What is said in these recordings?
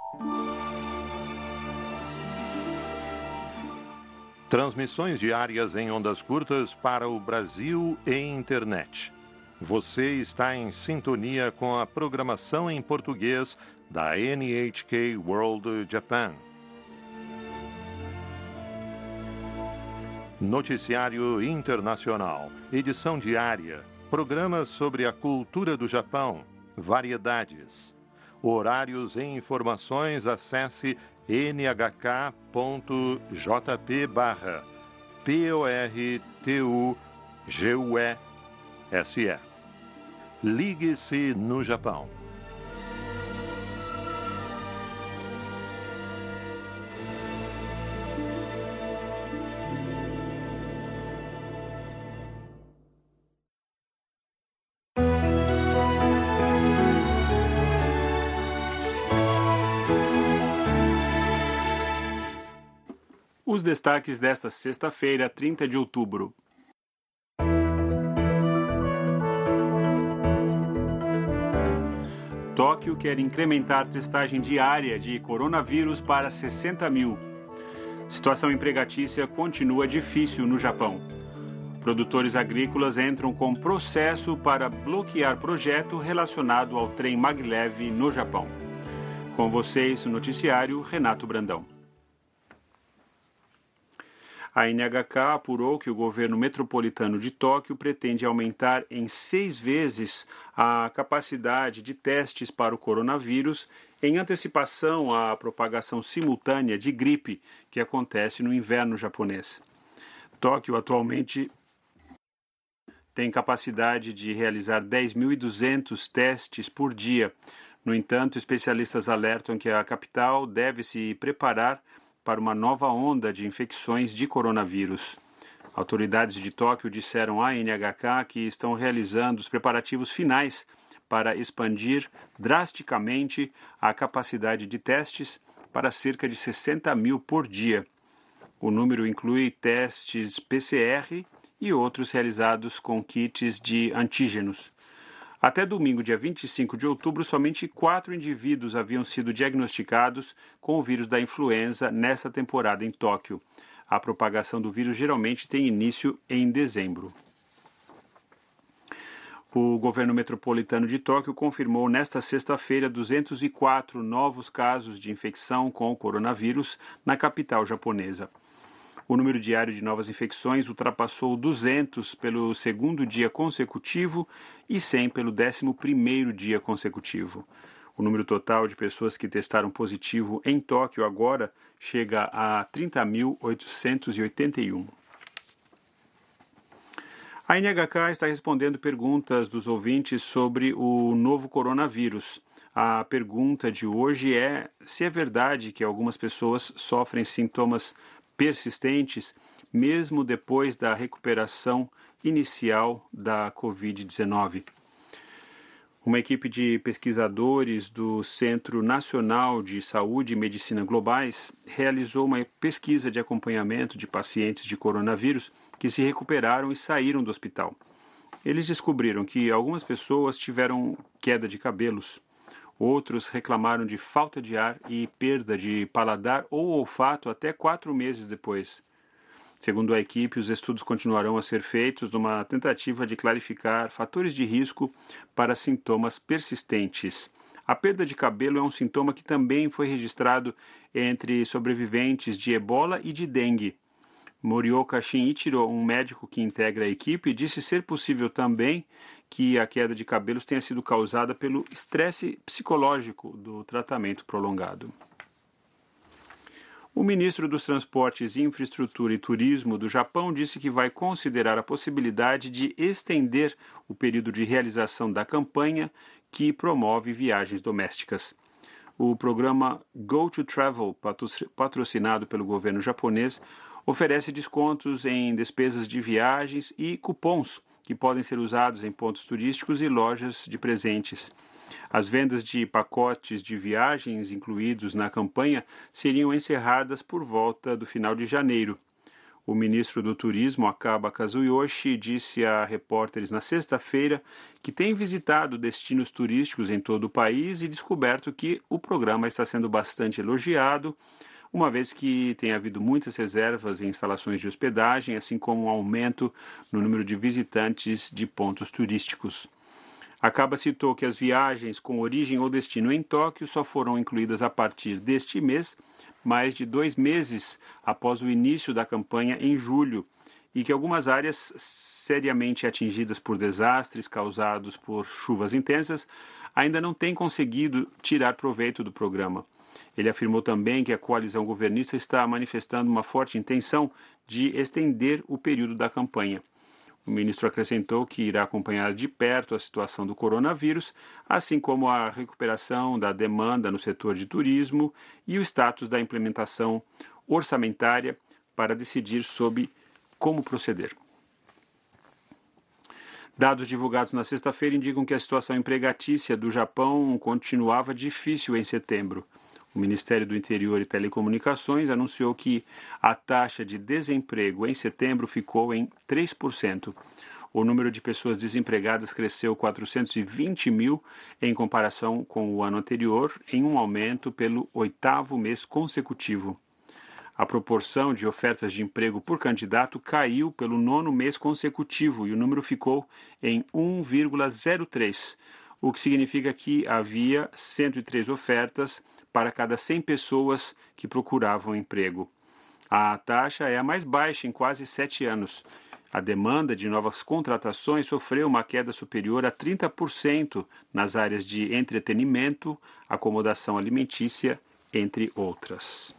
Transmissões diárias em ondas curtas para o Brasil e internet. Você está em sintonia com a programação em português da NHK World Japan. Noticiário Internacional, edição diária, programas sobre a cultura do Japão, variedades. Horários e informações, acesse nhk.jp/PORTUGUESE. Ligue-se no Japão. Os destaques desta sexta-feira, 30 de outubro. Tóquio quer incrementar testagem diária de coronavírus para 60 mil. Situação empregatícia continua difícil no Japão. Produtores agrícolas entram com processo para bloquear projeto relacionado ao trem maglev no Japão. Com vocês, no noticiário, Renato Brandão. A NHK apurou que o governo metropolitano de Tóquio pretende aumentar em 6 vezes a capacidade de testes para o coronavírus em antecipação à propagação simultânea de gripe que acontece no inverno japonês. Tóquio atualmente tem capacidade de realizar 10.200 testes por dia. No entanto, especialistas alertam que a capital deve se preparar para uma nova onda de infecções de coronavírus. Autoridades de Tóquio disseram à NHK que estão realizando os preparativos finais para expandir drasticamente a capacidade de testes para cerca de 60 mil por dia. O número inclui testes PCR e outros realizados com kits de antígenos. Até domingo, dia 25 de outubro, somente 4 indivíduos haviam sido diagnosticados com o vírus da influenza nesta temporada em Tóquio. A propagação do vírus geralmente tem início em dezembro. O governo metropolitano de Tóquio confirmou nesta sexta-feira 204 novos casos de infecção com o coronavírus na capital japonesa. O número diário de novas infecções ultrapassou 200 pelo segundo dia consecutivo e 100 pelo 11º dia consecutivo. O número total de pessoas que testaram positivo em Tóquio agora chega a 30.881. A NHK está respondendo perguntas dos ouvintes sobre o novo coronavírus. A pergunta de hoje é se é verdade que algumas pessoas sofrem sintomas persistentes, mesmo depois da recuperação inicial da Covid-19. Uma equipe de pesquisadores do Centro Nacional de Saúde e Medicina Globais realizou uma pesquisa de acompanhamento de pacientes de coronavírus que se recuperaram e saíram do hospital. Eles descobriram que algumas pessoas tiveram queda de cabelos, outros reclamaram de falta de ar e perda de paladar ou olfato até 4 meses depois. Segundo a equipe, os estudos continuarão a ser feitos numa tentativa de clarificar fatores de risco para sintomas persistentes. A perda de cabelo é um sintoma que também foi registrado entre sobreviventes de ebola e de dengue. Morioka Shinichiro, um médico que integra a equipe, disse ser possível também que a queda de cabelos tenha sido causada pelo estresse psicológico do tratamento prolongado. O ministro dos Transportes, Infraestrutura e Turismo do Japão disse que vai considerar a possibilidade de estender o período de realização da campanha que promove viagens domésticas. O programa Go to Travel, patrocinado pelo governo japonês, oferece descontos em despesas de viagens e cupons que podem ser usados em pontos turísticos e lojas de presentes. As vendas de pacotes de viagens incluídos na campanha seriam encerradas por volta do final de janeiro. O ministro do Turismo, Akaba Kazuyoshi, disse a repórteres na sexta-feira que tem visitado destinos turísticos em todo o país e descoberto que o programa está sendo bastante elogiado, uma vez que tem havido muitas reservas em instalações de hospedagem, assim como um aumento no número de visitantes de pontos turísticos. Akaba citou que as viagens com origem ou destino em Tóquio só foram incluídas a partir deste mês, mais de 2 meses após o início da campanha em julho, e que algumas áreas seriamente atingidas por desastres causados por chuvas intensas ainda não têm conseguido tirar proveito do programa. Ele afirmou também que a coalizão governista está manifestando uma forte intenção de estender o período da campanha. O ministro acrescentou que irá acompanhar de perto a situação do coronavírus, assim como a recuperação da demanda no setor de turismo e o status da implementação orçamentária para decidir sobre como proceder. Dados divulgados na sexta-feira indicam que a situação empregatícia do Japão continuava difícil em setembro. O Ministério do Interior e Telecomunicações anunciou que a taxa de desemprego em setembro ficou em 3%. O número de pessoas desempregadas cresceu 420 mil em comparação com o ano anterior, em um aumento pelo 8º mês consecutivo. A proporção de ofertas de emprego por candidato caiu pelo 9º mês consecutivo e o número ficou em 1,03, o que significa que havia 103 ofertas para cada 100 pessoas que procuravam emprego. A taxa é a mais baixa em quase 7 anos. A demanda de novas contratações sofreu uma queda superior a 30% nas áreas de entretenimento, acomodação alimentícia, entre outras.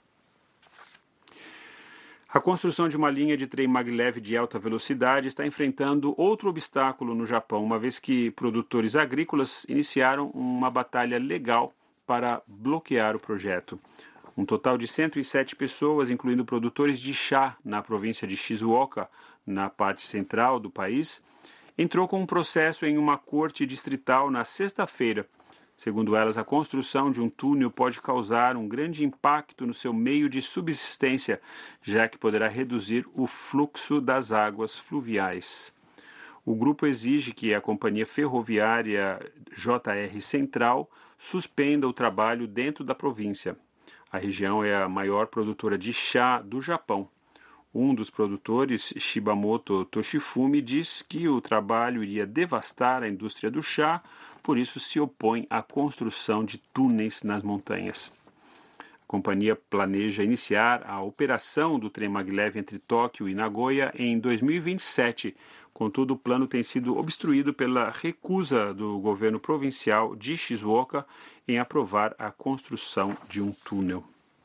A construção de uma linha de trem maglev de alta velocidade está enfrentando outro obstáculo no Japão, uma vez que produtores agrícolas iniciaram uma batalha legal para bloquear o projeto. Um total de 107 pessoas, incluindo produtores de chá na província de Shizuoka, na parte central do país, entrou com um processo em uma corte distrital na sexta-feira. Segundo elas, a construção de um túnel pode causar um grande impacto no seu meio de subsistência, já que poderá reduzir o fluxo das águas fluviais. O grupo exige que a companhia ferroviária JR Central suspenda o trabalho dentro da província. A região é a maior produtora de chá do Japão. Um dos produtores, Shibamoto Toshifumi, diz que o trabalho iria devastar a indústria do chá, por isso se opõe à construção de túneis nas montanhas. A companhia planeja iniciar a operação do trem maglev entre Tóquio e Nagoya em 2027. Contudo, o plano tem sido obstruído pela recusa do governo provincial de Shizuoka em aprovar a construção de um túnel.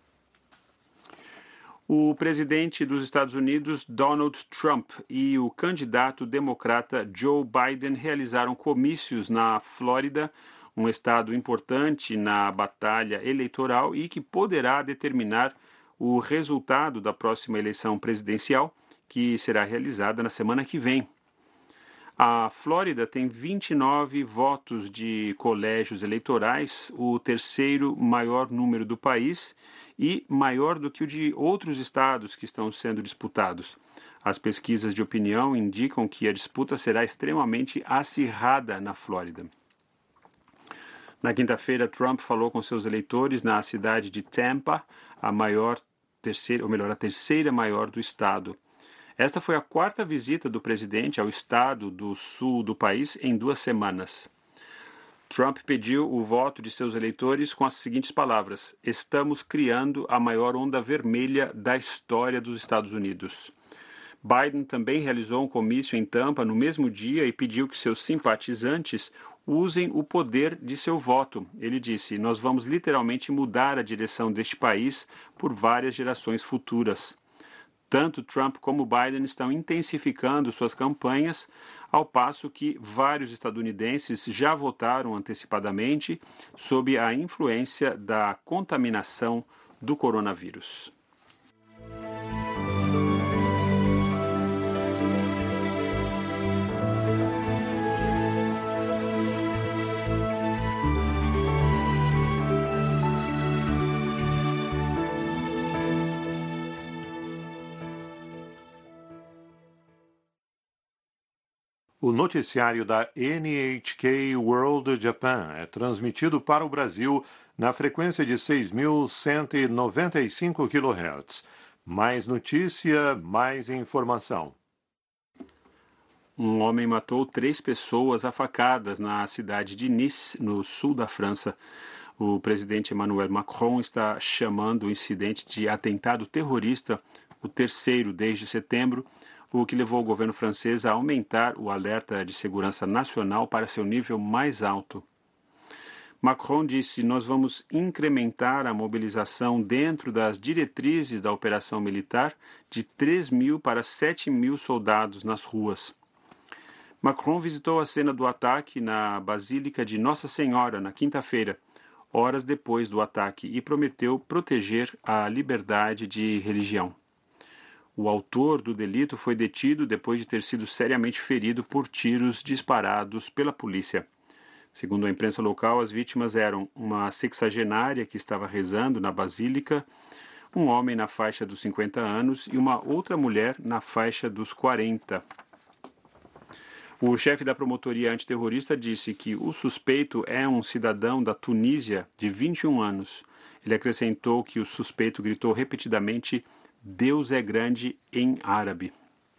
O presidente dos Estados Unidos, Donald Trump, e o candidato democrata Joe Biden realizaram comícios na Flórida, um estado importante na batalha eleitoral e que poderá determinar o resultado da próxima eleição presidencial, que será realizada na semana que vem. A Flórida tem 29 votos de colégios eleitorais, o terceiro maior número do país e maior do que o de outros estados que estão sendo disputados. As pesquisas de opinião indicam que a disputa será extremamente acirrada na Flórida. Na quinta-feira, Trump falou com seus eleitores na cidade de Tampa, a terceira maior do estado. Esta foi a 4ª visita do presidente ao estado do sul do país em 2 semanas. Trump pediu o voto de seus eleitores com as seguintes palavras: "Estamos criando a maior onda vermelha da história dos Estados Unidos." Biden também realizou um comício em Tampa no mesmo dia e pediu que seus simpatizantes usem o poder de seu voto. Ele disse: "Nós vamos literalmente mudar a direção deste país por várias gerações futuras." Tanto Trump como Biden estão intensificando suas campanhas, ao passo que vários estadunidenses já votaram antecipadamente sob a influência da contaminação do coronavírus. O noticiário da NHK World Japan é transmitido para o Brasil na frequência de 6.195 kHz. Mais notícia, mais informação. Um homem matou 3 pessoas a facadas na cidade de Nice, no sul da França. O presidente Emmanuel Macron está chamando o incidente de atentado terrorista, o terceiro desde setembro, o que levou o governo francês a aumentar o alerta de segurança nacional para seu nível mais alto. Macron disse: nós vamos incrementar a mobilização dentro das diretrizes da operação militar de 3.000 para 7.000 soldados nas ruas. Macron visitou a cena do ataque na Basílica de Nossa Senhora na quinta-feira, horas depois do ataque, e prometeu proteger a liberdade de religião. O autor do delito foi detido depois de ter sido seriamente ferido por tiros disparados pela polícia. Segundo a imprensa local, as vítimas eram uma sexagenária que estava rezando na basílica, um homem na faixa dos 50 anos e uma outra mulher na faixa dos 40. O chefe da promotoria antiterrorista disse que o suspeito é um cidadão da Tunísia de 21 anos. Ele acrescentou que o suspeito gritou repetidamente: "Deus é grande" em árabe.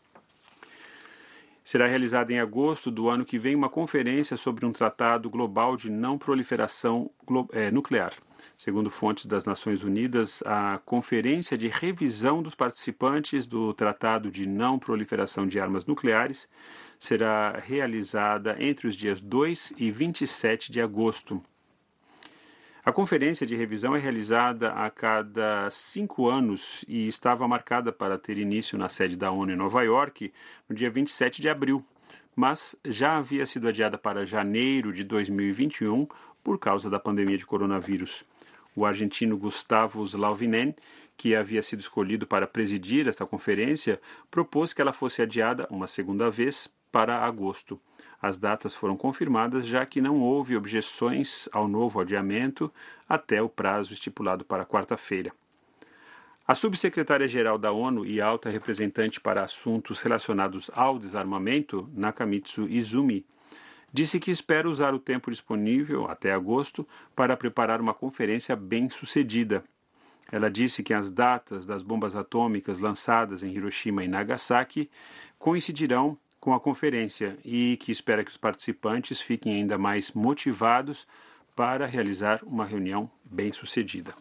Será realizada em agosto do ano que vem uma conferência sobre um tratado global de não proliferação nuclear. Segundo fontes das Nações Unidas, a conferência de revisão dos participantes do Tratado de Não Proliferação de Armas Nucleares será realizada entre os dias 2 e 27 de agosto. A conferência de revisão é realizada a cada 5 anos e estava marcada para ter início na sede da ONU em Nova York no dia 27 de abril, mas já havia sido adiada para janeiro de 2021 por causa da pandemia de coronavírus. O argentino Gustavo Slavinen, que havia sido escolhido para presidir esta conferência, propôs que ela fosse adiada uma segunda vez para agosto. As datas foram confirmadas, já que não houve objeções ao novo adiamento até o prazo estipulado para quarta-feira. A subsecretária-geral da ONU e alta representante para assuntos relacionados ao desarmamento, Nakamitsu Izumi, disse que espera usar o tempo disponível até agosto para preparar uma conferência bem-sucedida. Ela disse que as datas das bombas atômicas lançadas em Hiroshima e Nagasaki coincidirão com a conferência e que espera que os participantes fiquem ainda mais motivados para realizar uma reunião bem-sucedida.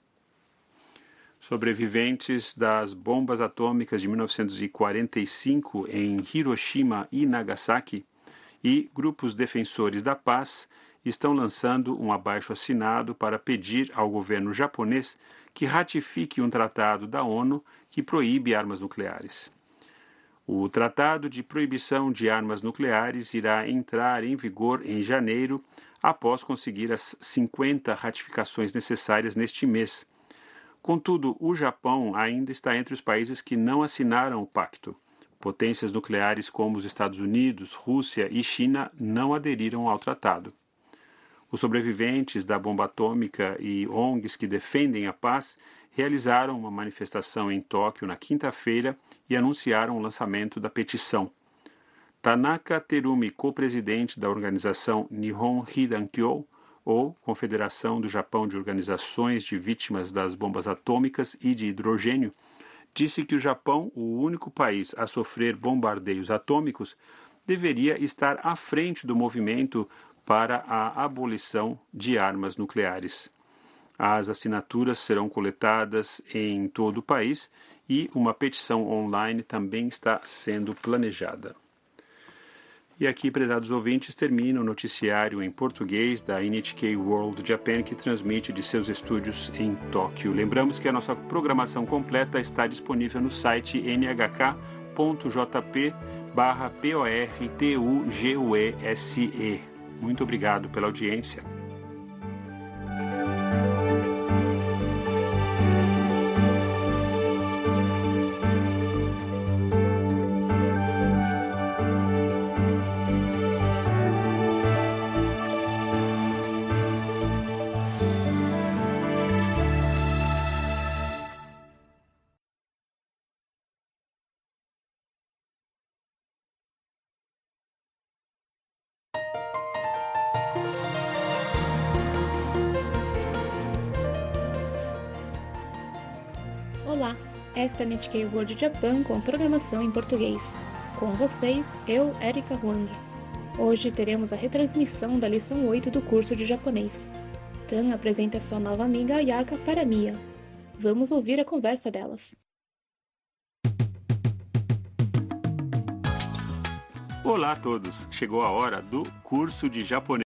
Sobreviventes das bombas atômicas de 1945 em Hiroshima e Nagasaki e grupos defensores da paz estão lançando um abaixo-assinado para pedir ao governo japonês que ratifique um tratado da ONU que proíbe armas nucleares. O Tratado de Proibição de Armas Nucleares irá entrar em vigor em janeiro, após conseguir as 50 ratificações necessárias neste mês. Contudo, o Japão ainda está entre os países que não assinaram o pacto. Potências nucleares como os Estados Unidos, Rússia e China não aderiram ao tratado. Os sobreviventes da bomba atômica e ONGs que defendem a paz realizaram uma manifestação em Tóquio na quinta-feira e anunciaram o lançamento da petição. Tanaka Terumi, co-presidente da organização Nihon Hidankyo, ou Confederação do Japão de Organizações de Vítimas das Bombas Atômicas e de Hidrogênio, disse que o Japão, o único país a sofrer bombardeios atômicos, deveria estar à frente do movimento para a abolição de armas nucleares. As assinaturas serão coletadas em todo o país e uma petição online também está sendo planejada. E aqui, prezados ouvintes, termina o noticiário em português da NHK World Japan, que transmite de seus estúdios em Tóquio. Lembramos que a nossa programação completa está disponível no site nhk.jp/portuguese. Muito obrigado pela audiência. Olá, esta é a NHK World Japan com programação em português. Com vocês, eu, Erika Huang. Hoje teremos a retransmissão da lição 8 do curso de japonês. Tan apresenta sua nova amiga Ayaka para Mia. Vamos ouvir a conversa delas. Olá a todos! Chegou a hora do curso de japonês.